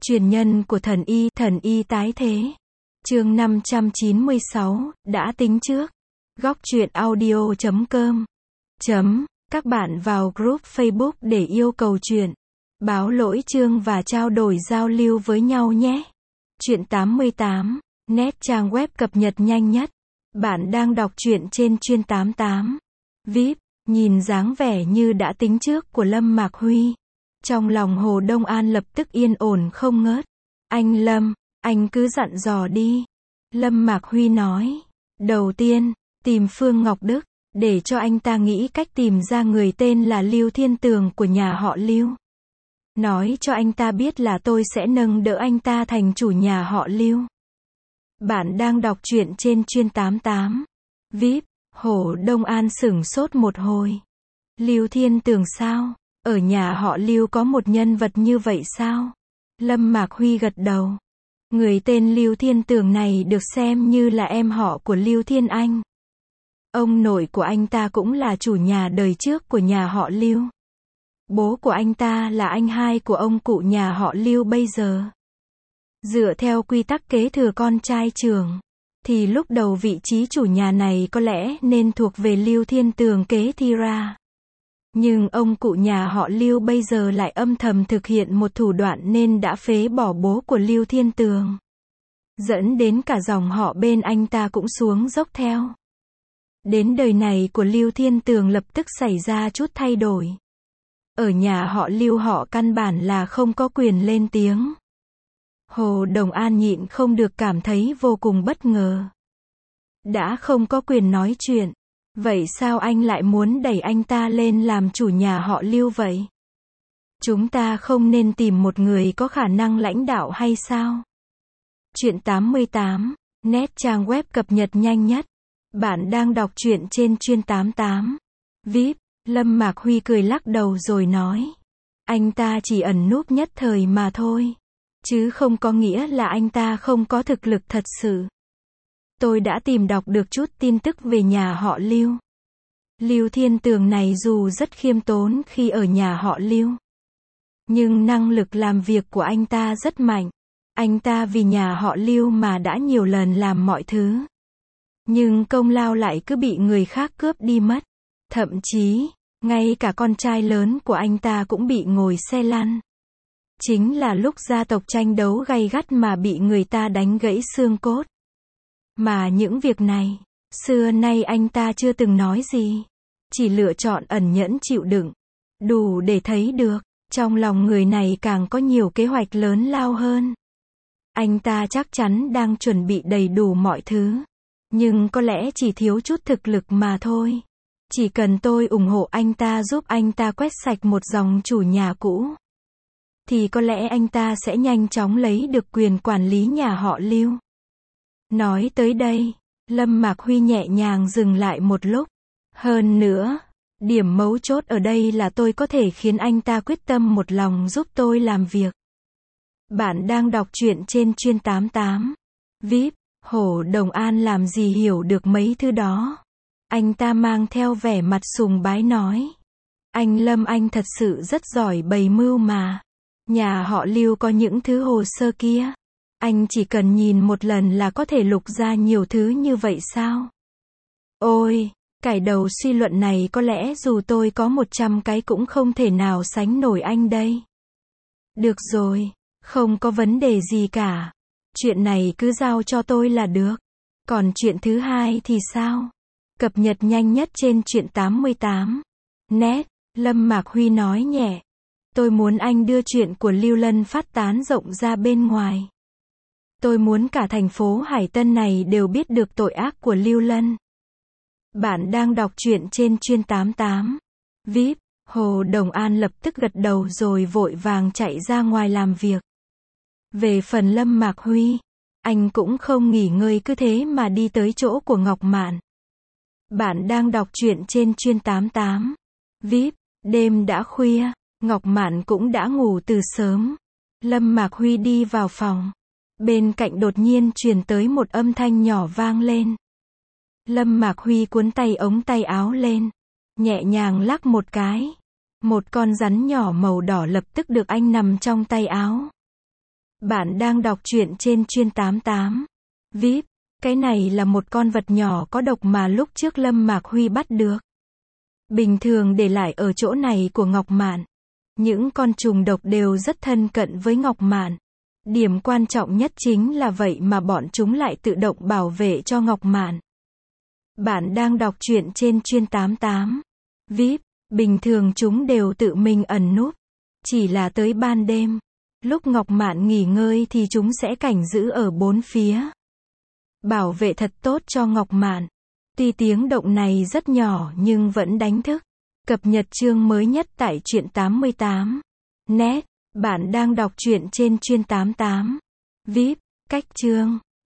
Truyền nhân của thần y tái thế. Chương 596, đã tính trước. Góc truyện audio.com. Các bạn vào group Facebook để yêu cầu truyện, báo lỗi chương và trao đổi giao lưu với nhau nhé. Truyện 88, net trang web cập nhật nhanh nhất. Bạn đang đọc truyện trên Truyện 88. VIP, nhìn dáng vẻ như đã tính trước của Lâm Mạc Huy. Trong lòng Hồ Đông An lập tức yên ổn không ngớt. Anh Lâm, anh cứ dặn dò đi. Lâm Mạc Huy nói. Đầu tiên, tìm Phương Ngọc Đức, để cho anh ta nghĩ cách tìm ra người tên là Lưu Thiên Tường của nhà họ Lưu. Nói cho anh ta biết là tôi sẽ nâng đỡ anh ta thành chủ nhà họ Lưu. Bạn đang đọc truyện trên Truyện 88. VIP, Hồ Đông An sửng sốt một hồi. Lưu Thiên Tường sao? Ở nhà họ Lưu có một nhân vật như vậy sao? Lâm Mạc Huy gật đầu. Người tên Lưu Thiên Tường này được xem như là em họ của Lưu Thiên Anh. Ông nội của anh ta cũng là chủ nhà đời trước của nhà họ Lưu. Bố của anh ta là anh hai của ông cụ nhà họ Lưu bây giờ. Dựa theo quy tắc kế thừa con trai trưởng, thì lúc đầu vị trí chủ nhà này có lẽ nên thuộc về Lưu Thiên Tường kế thi ra. Nhưng ông cụ nhà họ Lưu bây giờ lại âm thầm thực hiện một thủ đoạn nên đã phế bỏ bố của Lưu Thiên Tường. Dẫn đến cả dòng họ bên anh ta cũng xuống dốc theo. Đến đời này của Lưu Thiên Tường lập tức xảy ra chút thay đổi. Ở nhà họ Lưu họ căn bản là không có quyền lên tiếng. Hồ Đồng An nhịn không được cảm thấy vô cùng bất ngờ. Đã không có quyền nói chuyện, vậy sao anh lại muốn đẩy anh ta lên làm chủ nhà họ Lưu vậy? Chúng ta không nên tìm một người có khả năng lãnh đạo hay sao? Truyện 88, net trang web cập nhật nhanh nhất. Bạn đang đọc truyện trên Truyện 88. VIP, Lâm Mạc Huy cười lắc đầu rồi nói. Anh ta chỉ ẩn núp nhất thời mà thôi. Chứ không có nghĩa là anh ta không có thực lực thật sự. Tôi đã tìm đọc được chút tin tức về nhà họ Lưu. Lưu Thiên Tường này dù rất khiêm tốn khi ở nhà họ Lưu, nhưng năng lực làm việc của anh ta rất mạnh. Anh ta vì nhà họ Lưu mà đã nhiều lần làm mọi thứ. Nhưng công lao lại cứ bị người khác cướp đi mất. Thậm chí, ngay cả con trai lớn của anh ta cũng bị ngồi xe lăn. Chính là lúc gia tộc tranh đấu gay gắt mà bị người ta đánh gãy xương cốt. Mà những việc này, xưa nay anh ta chưa từng nói gì. Chỉ lựa chọn ẩn nhẫn chịu đựng. Đủ để thấy được, trong lòng người này càng có nhiều kế hoạch lớn lao hơn. Anh ta chắc chắn đang chuẩn bị đầy đủ mọi thứ. Nhưng có lẽ chỉ thiếu chút thực lực mà thôi. Chỉ cần tôi ủng hộ anh ta giúp anh ta quét sạch một dòng chủ nhà cũ, thì có lẽ anh ta sẽ nhanh chóng lấy được quyền quản lý nhà họ Lưu. Nói tới đây, Lâm Mạc Huy nhẹ nhàng dừng lại một lúc. Hơn nữa, điểm mấu chốt ở đây là tôi có thể khiến anh ta quyết tâm một lòng giúp tôi làm việc. Bạn đang đọc truyện trên Truyện 88. VIP, Hồ Đồng An làm gì hiểu được mấy thứ đó. Anh ta mang theo vẻ mặt sùng bái nói. Anh Lâm anh thật sự rất giỏi bày mưu mà. Nhà họ Lưu có những thứ hồ sơ kia. Anh chỉ cần nhìn một lần là có thể lục ra nhiều thứ như vậy sao? Ôi, cải đầu suy luận này có lẽ dù tôi có 100 cái cũng không thể nào sánh nổi anh đây. Được rồi, không có vấn đề gì cả. Chuyện này cứ giao cho tôi là được. Còn chuyện thứ hai thì sao? Cập nhật nhanh nhất trên Truyện 88. Net, Lâm Mạc Huy nói nhẹ. Tôi muốn anh đưa chuyện của Lưu Lân phát tán rộng ra bên ngoài. Tôi muốn cả thành phố Hải Tân này đều biết được tội ác của Lưu Lân. Bạn đang đọc truyện trên Truyện 88. VIP, Hồ Đồng An lập tức gật đầu rồi vội vàng chạy ra ngoài làm việc. Về phần Lâm Mạc Huy, anh cũng không nghỉ ngơi cứ thế mà đi tới chỗ của Ngọc Mạn. Bạn đang đọc truyện trên Truyện 88. VIP, đêm đã khuya, Ngọc Mạn cũng đã ngủ từ sớm. Lâm Mạc Huy đi vào phòng. Bên cạnh đột nhiên truyền tới một âm thanh nhỏ vang lên. Lâm Mạc Huy cuốn tay ống tay áo lên, nhẹ nhàng lắc một cái. Một con rắn nhỏ màu đỏ lập tức được anh nằm trong tay áo. Bạn đang đọc truyện trên chuyên 88. VIP. Cái này là một con vật nhỏ có độc mà lúc trước Lâm Mạc Huy bắt được. Bình thường để lại ở chỗ này của Ngọc Mạn. Những con trùng độc đều rất thân cận với Ngọc Mạn. Điểm quan trọng nhất chính là vậy mà bọn chúng lại tự động bảo vệ cho Ngọc Mạn. Bạn đang đọc truyện trên chuyên 88. VIP. Bình thường chúng đều tự mình ẩn núp. Chỉ là tới ban đêm, lúc Ngọc Mạn nghỉ ngơi thì chúng sẽ cảnh giữ ở bốn phía. Bảo vệ thật tốt cho Ngọc Mạn. Tuy tiếng động này rất nhỏ nhưng vẫn đánh thức. Cập nhật chương mới nhất tại truyện 88. Net. Bạn đang đọc truyện trên chuyên 88. VIP. Cách chương.